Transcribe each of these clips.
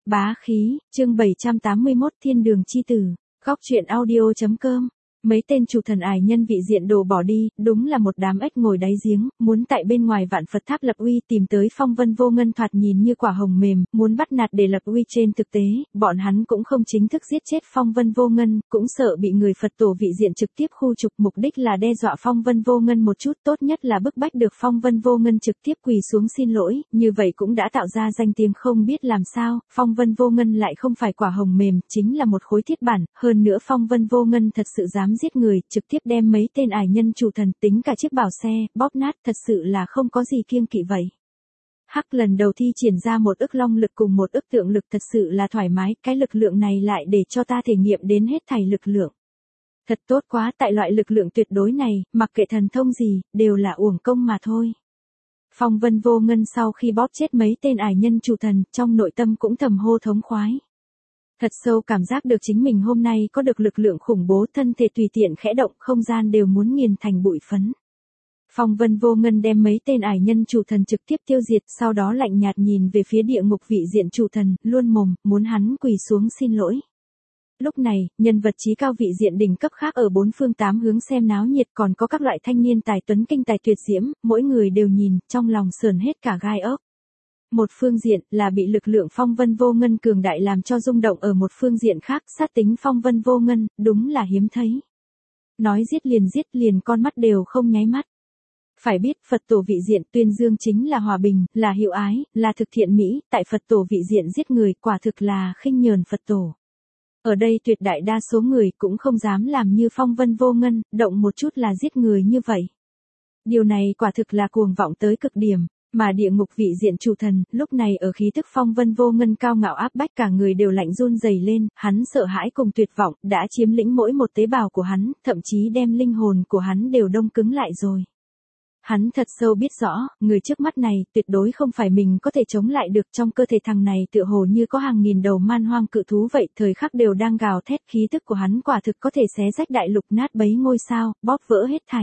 Bá khí, chương 781 Thiên đường chi tử, góc truyện audio.com. Mấy tên chủ thần ải nhân vị diện đồ bỏ đi, đúng là một đám ếch ngồi đáy giếng, muốn tại bên ngoài vạn Phật tháp lập uy tìm tới Phong Vân Vô Ngân thoạt nhìn như quả hồng mềm, muốn bắt nạt để lập uy trên thực tế, bọn hắn cũng không chính thức giết chết Phong Vân Vô Ngân, cũng sợ bị người Phật tổ vị diện trực tiếp khu trục, mục đích là đe dọa Phong Vân Vô Ngân một chút, tốt nhất là bức bách được Phong Vân Vô Ngân trực tiếp quỳ xuống xin lỗi, như vậy cũng đã tạo ra danh tiếng không biết làm sao, Phong Vân Vô Ngân lại không phải quả hồng mềm, chính là một khối thiết bản, hơn nữa Phong Vân Vô Ngân thật sự dám giết người, trực tiếp đem mấy tên ải nhân chủ thần tính cả chiếc bảo xe, bóp nát, thật sự là không có gì kiêng kỵ vậy. Hắc lần đầu thi triển ra một ức long lực cùng một ức tượng lực thật sự là thoải mái, cái lực lượng này lại để cho ta thể nghiệm đến hết thảy lực lượng. Thật tốt quá, tại loại lực lượng tuyệt đối này, mặc kệ thần thông gì, đều là uổng công mà thôi. Phong Vân Vô Ngân sau khi bóp chết mấy tên ải nhân chủ thần, trong nội tâm cũng thầm hô thống khoái. Thật sâu cảm giác được chính mình hôm nay có được lực lượng khủng bố, thân thể tùy tiện khẽ động, không gian đều muốn nghiền thành bụi phấn. Phong Vân Vô Ngân đem mấy tên ải nhân chủ thần trực tiếp tiêu diệt, sau đó lạnh nhạt nhìn về phía địa ngục vị diện chủ thần, luôn mồm, muốn hắn quỳ xuống xin lỗi. Lúc này, nhân vật trí cao vị diện đỉnh cấp khác ở bốn phương tám hướng xem náo nhiệt, còn có các loại thanh niên tài tuấn kinh tài tuyệt diễm, mỗi người đều nhìn, trong lòng sờn hết cả gai ốc. Một phương diện là bị lực lượng Phong Vân Vô Ngân cường đại làm cho rung động, ở một phương diện khác sát tính Phong Vân Vô Ngân, đúng là hiếm thấy. Nói giết liền con mắt đều không nháy mắt. Phải biết Phật tổ vị diện tuyên dương chính là hòa bình, là hiệu ái, là thực thiện mỹ, tại Phật tổ vị diện giết người quả thực là khinh nhờn Phật tổ. Ở đây tuyệt đại đa số người cũng không dám làm như Phong Vân Vô Ngân, động một chút là giết người như vậy. Điều này quả thực là cuồng vọng tới cực điểm. Mà địa ngục vị diện chủ thần, lúc này ở khí thức Phong Vân Vô Ngân cao ngạo áp bách, cả người đều lạnh run rẩy lên, hắn sợ hãi cùng tuyệt vọng, đã chiếm lĩnh mỗi một tế bào của hắn, thậm chí đem linh hồn của hắn đều đông cứng lại rồi. Hắn thật sâu biết rõ, người trước mắt này, tuyệt đối không phải mình có thể chống lại được, trong cơ thể thằng này tựa hồ như có hàng nghìn đầu man hoang cự thú vậy, thời khắc đều đang gào thét, khí tức của hắn quả thực có thể xé rách đại lục nát bấy ngôi sao, bóp vỡ hết thảy.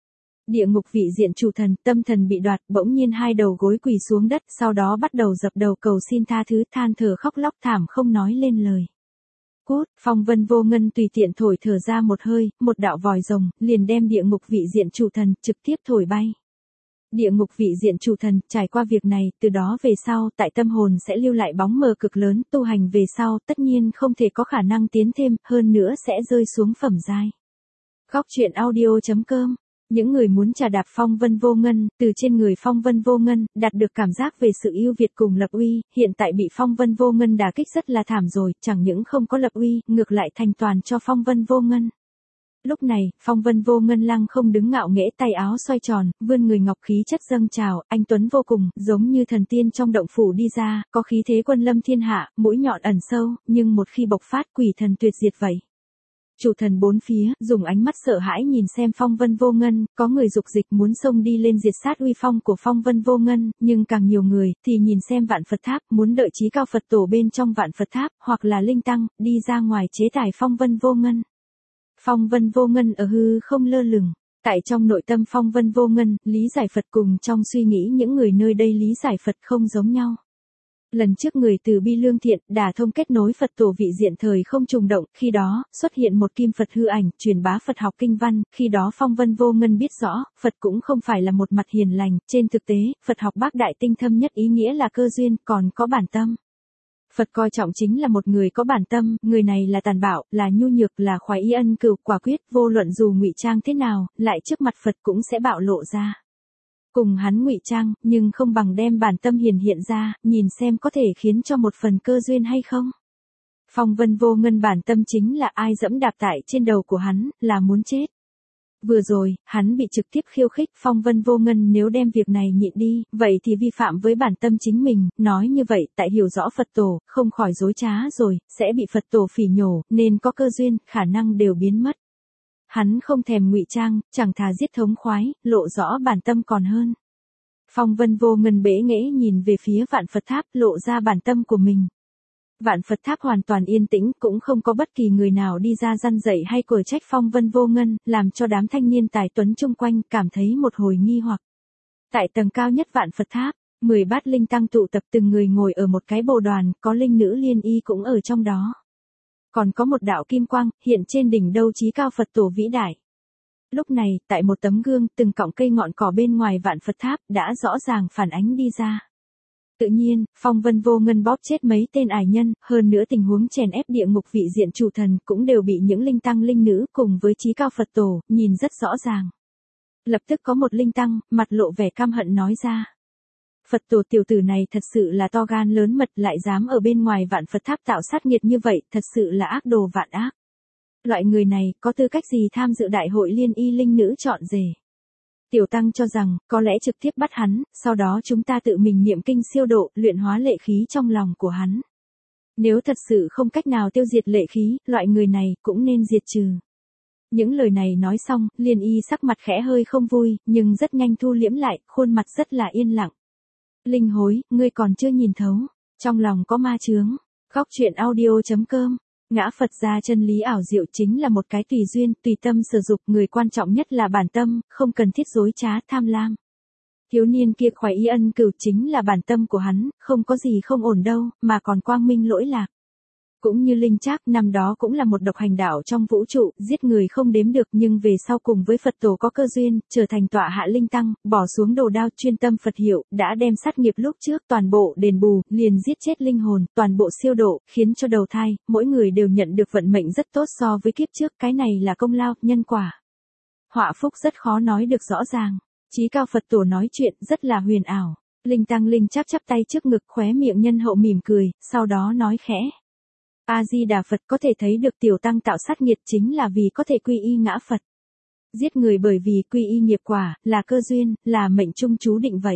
Địa ngục vị diện chủ thần, tâm thần bị đoạt, bỗng nhiên hai đầu gối quỳ xuống đất, sau đó bắt đầu dập đầu cầu xin tha thứ, than thở khóc lóc thảm không nói lên lời. Cút, Phong Vân Vô Ngân tùy tiện thổi thở ra một hơi, một đạo vòi rồng, liền đem địa ngục vị diện chủ thần, trực tiếp thổi bay. Địa ngục vị diện chủ thần, trải qua việc này, từ đó về sau, tại tâm hồn sẽ lưu lại bóng mờ cực lớn, tu hành về sau, tất nhiên không thể có khả năng tiến thêm, hơn nữa sẽ rơi xuống phẩm giai. Góc truyện audio.com. Những người muốn trà đạp Phong Vân Vô Ngân, từ trên người Phong Vân Vô Ngân, đạt được cảm giác về sự ưu việt cùng lập uy, hiện tại bị Phong Vân Vô Ngân đả kích rất là thảm rồi, chẳng những không có lập uy, ngược lại thành toàn cho Phong Vân Vô Ngân. Lúc này, Phong Vân Vô Ngân lăng không đứng ngạo nghễ, tay áo xoay tròn, vươn người ngọc khí chất dâng trào, anh tuấn vô cùng, giống như thần tiên trong động phủ đi ra, có khí thế quân lâm thiên hạ, mũi nhọn ẩn sâu, nhưng một khi bộc phát quỷ thần tuyệt diệt vậy. Chủ thần bốn phía, dùng ánh mắt sợ hãi nhìn xem Phong Vân Vô Ngân, có người dục dịch muốn xông đi lên diệt sát uy phong của Phong Vân Vô Ngân, nhưng càng nhiều người, thì nhìn xem vạn Phật tháp, muốn đợi chí cao Phật tổ bên trong vạn Phật tháp, hoặc là linh tăng, đi ra ngoài chế tài Phong Vân Vô Ngân. Phong Vân Vô Ngân ở hư không lơ lửng. Tại trong nội tâm Phong Vân Vô Ngân, lý giải Phật cùng trong suy nghĩ những người nơi đây lý giải Phật không giống nhau. Lần trước người từ bi lương thiện, đả thông kết nối Phật tổ vị diện thời không trùng động, khi đó, xuất hiện một kim Phật hư ảnh, truyền bá Phật học kinh văn, khi đó Phong Vân Vô Ngân biết rõ, Phật cũng không phải là một mặt hiền lành, trên thực tế, Phật học bác đại tinh thâm nhất ý nghĩa là cơ duyên, còn có bản tâm. Phật coi trọng chính là một người có bản tâm, người này là tàn bạo, là nhu nhược, là khoái y ân cừu, quả quyết, vô luận dù ngụy trang thế nào, lại trước mặt Phật cũng sẽ bạo lộ ra. Cùng hắn ngụy trang, nhưng không bằng đem bản tâm hiển hiện ra, nhìn xem có thể khiến cho một phần cơ duyên hay không. Phong Vân Vô Ngân bản tâm chính là ai dẫm đạp tại trên đầu của hắn, là muốn chết. Vừa rồi, hắn bị trực tiếp khiêu khích, Phong Vân Vô Ngân nếu đem việc này nhịn đi, vậy thì vi phạm với bản tâm chính mình, nói như vậy, tại hiểu rõ Phật tổ, không khỏi dối trá rồi, sẽ bị Phật tổ phỉ nhổ, nên có cơ duyên, khả năng đều biến mất. Hắn không thèm ngụy trang, chẳng thà giết thống khoái, lộ rõ bản tâm còn hơn. Phong Vân Vô Ngân bẽ nghễ nhìn về phía vạn Phật tháp, lộ ra bản tâm của mình. Vạn Phật tháp hoàn toàn yên tĩnh, cũng không có bất kỳ người nào đi ra răn dạy hay quở trách Phong Vân Vô Ngân, làm cho đám thanh niên tài tuấn chung quanh cảm thấy một hồi nghi hoặc. Tại tầng cao nhất vạn Phật tháp, 10 bát linh tăng tụ tập, từng người ngồi ở một cái bồ đoàn, có linh nữ Liên Y cũng ở trong đó. Còn có một đạo kim quang, hiện trên đỉnh đâu chí cao Phật tổ vĩ đại. Lúc này, tại một tấm gương, từng cọng cây ngọn cỏ bên ngoài vạn Phật tháp, đã rõ ràng phản ánh đi ra. Tự nhiên, phong vân vô ngân bóp chết mấy tên ải nhân, hơn nữa tình huống chèn ép địa ngục vị diện chủ thần, cũng đều bị những linh tăng linh nữ, cùng với chí cao Phật tổ, nhìn rất rõ ràng. Lập tức có một linh tăng, mặt lộ vẻ căm hận nói ra. Phật tổ tiểu tử này thật sự là to gan lớn mật, lại dám ở bên ngoài vạn Phật tháp tạo sát nghiệt như vậy, thật sự là ác đồ vạn ác. Loại người này, có tư cách gì tham dự đại hội Liên Y linh nữ chọn rể. Tiểu tăng cho rằng, có lẽ trực tiếp bắt hắn, sau đó chúng ta tự mình niệm kinh siêu độ, luyện hóa lệ khí trong lòng của hắn. Nếu thật sự không cách nào tiêu diệt lệ khí, loại người này cũng nên diệt trừ. Những lời này nói xong, Liên Y sắc mặt khẽ hơi không vui, nhưng rất nhanh thu liễm lại, khuôn mặt rất là yên lặng. Linh hối, ngươi còn chưa nhìn thấu, trong lòng có ma chướng. Góc truyện audio.com. Ngã Phật gia chân lý ảo diệu chính là một cái tùy duyên, tùy tâm sử dụng, người quan trọng nhất là bản tâm, không cần thiết dối trá tham lam. Thiếu niên kia khoái y ân cửu chính là bản tâm của hắn, không có gì không ổn đâu, mà còn quang minh lỗi lạc. Cũng như Linh Trác năm đó cũng là một độc hành đạo trong vũ trụ, giết người không đếm được, nhưng về sau cùng với Phật tổ có cơ duyên, trở thành tọa hạ linh tăng, bỏ xuống đồ đao chuyên tâm Phật hiệu, đã đem sát nghiệp lúc trước toàn bộ đền bù, liền giết chết linh hồn, toàn bộ siêu độ, khiến cho đầu thai, mỗi người đều nhận được vận mệnh rất tốt so với kiếp trước, cái này là công lao, nhân quả. Họa phúc rất khó nói được rõ ràng. Chí cao Phật tổ nói chuyện rất là huyền ảo. Linh tăng Linh Trác chắp tay trước ngực, khóe miệng nhân hậu mỉm cười, sau đó nói khẽ. A-di-đà Phật, có thể thấy được tiểu tăng tạo sát nghiệt chính là vì có thể quy y ngã Phật. Giết người bởi vì quy y nghiệp quả, là cơ duyên, là mệnh trung chú định vậy.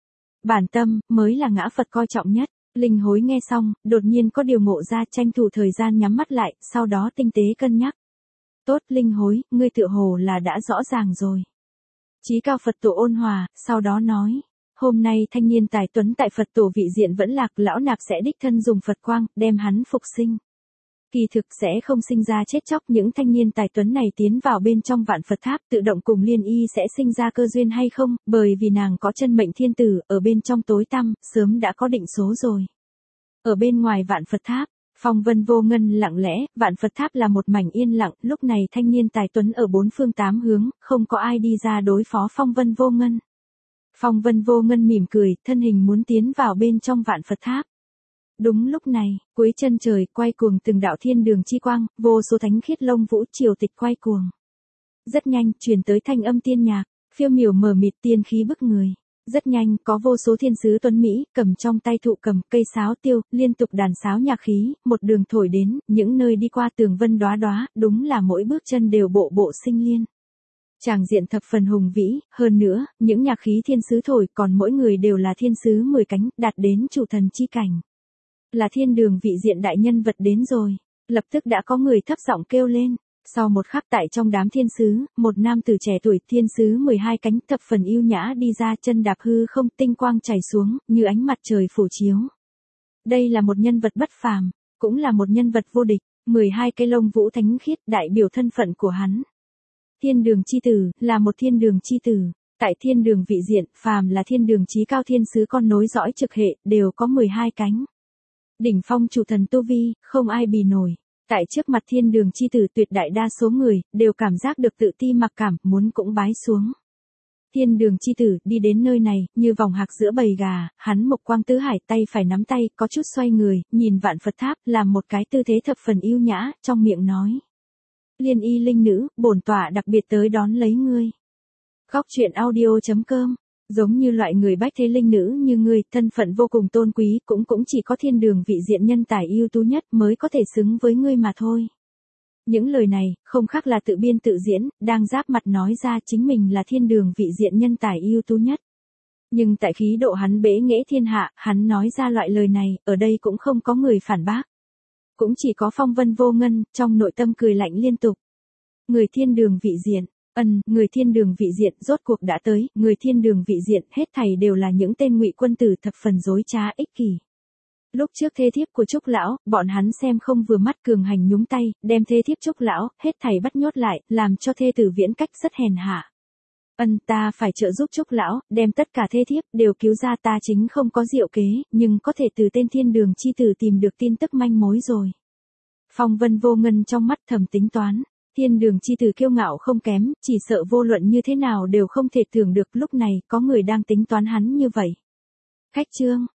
Bản tâm, mới là ngã Phật coi trọng nhất. Linh hối nghe xong, đột nhiên có điều ngộ ra, tranh thủ thời gian nhắm mắt lại, sau đó tinh tế cân nhắc. Tốt, Linh hối, ngươi tựa hồ là đã rõ ràng rồi. Chí cao Phật tổ ôn hòa, sau đó nói. Hôm nay thanh niên tài tuấn tại Phật tổ vị diện vẫn lạc, lão nạp sẽ đích thân dùng Phật quang, đem hắn phục sinh. Kỳ thực sẽ không sinh ra chết chóc, những thanh niên tài tuấn này tiến vào bên trong vạn Phật tháp, tự động cùng Liên Y sẽ sinh ra cơ duyên hay không, bởi vì nàng có chân mệnh thiên tử, ở bên trong tối tăm, sớm đã có định số rồi. Ở bên ngoài vạn Phật tháp, phong vân vô ngân lặng lẽ, vạn Phật tháp là một mảnh yên lặng, lúc này thanh niên tài tuấn ở bốn phương tám hướng, không có ai đi ra đối phó phong vân vô ngân. Phong vân vô ngân mỉm cười, thân hình muốn tiến vào bên trong vạn Phật tháp. Đúng lúc này, cuối chân trời quay cuồng từng đạo thiên đường chi quang, vô số thánh khiết lông vũ triều tịch quay cuồng. Rất nhanh, truyền tới thanh âm tiên nhạc, phiêu miểu mờ mịt tiên khí bức người. Rất nhanh, có vô số thiên sứ tuấn Mỹ, cầm trong tay thụ cầm, cây sáo tiêu, liên tục đàn sáo nhạc khí, một đường thổi đến, những nơi đi qua tường vân đóa đóa, đúng là mỗi bước chân đều bộ bộ sinh liên. Tràng diện thập phần hùng vĩ, hơn nữa, những nhạc khí thiên sứ thổi, còn mỗi người đều là thiên sứ 10 cánh, đạt đến chủ thần chi cảnh. Là thiên đường vị diện đại nhân vật đến rồi. Lập tức đã có người thấp giọng kêu lên. Sau một khắc tại trong đám thiên sứ, một nam tử trẻ tuổi thiên sứ 12 cánh thập phần yêu nhã đi ra, chân đạp hư không, tinh quang chảy xuống, như ánh mặt trời phủ chiếu. Đây là một nhân vật bất phàm, cũng là một nhân vật vô địch, 12 cây lông vũ thánh khiết đại biểu thân phận của hắn. Thiên đường chi tử, là một thiên đường chi tử. Tại thiên đường vị diện, phàm là thiên đường chí cao thiên sứ con nối dõi trực hệ, đều có 12 cánh. Đỉnh phong chủ thần tu vi, không ai bì nổi. Tại trước mặt thiên đường chi tử, tuyệt đại đa số người, đều cảm giác được tự ti mặc cảm, muốn cũng bái xuống. Thiên đường chi tử, đi đến nơi này, như vòng hạc giữa bầy gà, hắn mục quang tứ hải, tay phải nắm tay, có chút xoay người, nhìn vạn Phật tháp, làm một cái tư thế thập phần yêu nhã, trong miệng nói. Liên Y linh nữ, bổn tọa đặc biệt tới đón lấy ngươi. Góc truyện audio.com. Giống như loại người bách thế linh nữ như ngươi, thân phận vô cùng tôn quý, cũng chỉ có thiên đường vị diện nhân tài ưu tú nhất mới có thể xứng với ngươi mà thôi. Những lời này, không khác là tự biên tự diễn, đang giáp mặt nói ra chính mình là thiên đường vị diện nhân tài ưu tú nhất. Nhưng tại khí độ hắn bẽ nghễ thiên hạ, hắn nói ra loại lời này, ở đây cũng không có người phản bác. Cũng chỉ có phong vân vô ngân, trong nội tâm cười lạnh liên tục. Người thiên đường vị diện. Người thiên đường vị diện rốt cuộc đã tới, người thiên đường vị diện hết thảy đều là những tên ngụy quân tử thập phần dối trá ích kỷ. Lúc trước thê thiếp của Trúc lão, bọn hắn xem không vừa mắt cường hành nhúng tay, đem thê thiếp Trúc lão, hết thảy bắt nhốt lại, làm cho thê tử viễn cách rất hèn hạ. Ta phải trợ giúp Trúc lão, đem tất cả thê thiếp đều cứu ra, ta chính không có diệu kế, nhưng có thể từ tên thiên đường chi tử tìm được tin tức manh mối rồi. Phong Vân Vô Ngân trong mắt thầm tính toán, thiên đường chi tử kiêu ngạo không kém, chỉ sợ vô luận như thế nào đều không thể tưởng được lúc này có người đang tính toán hắn như vậy. Khách trương,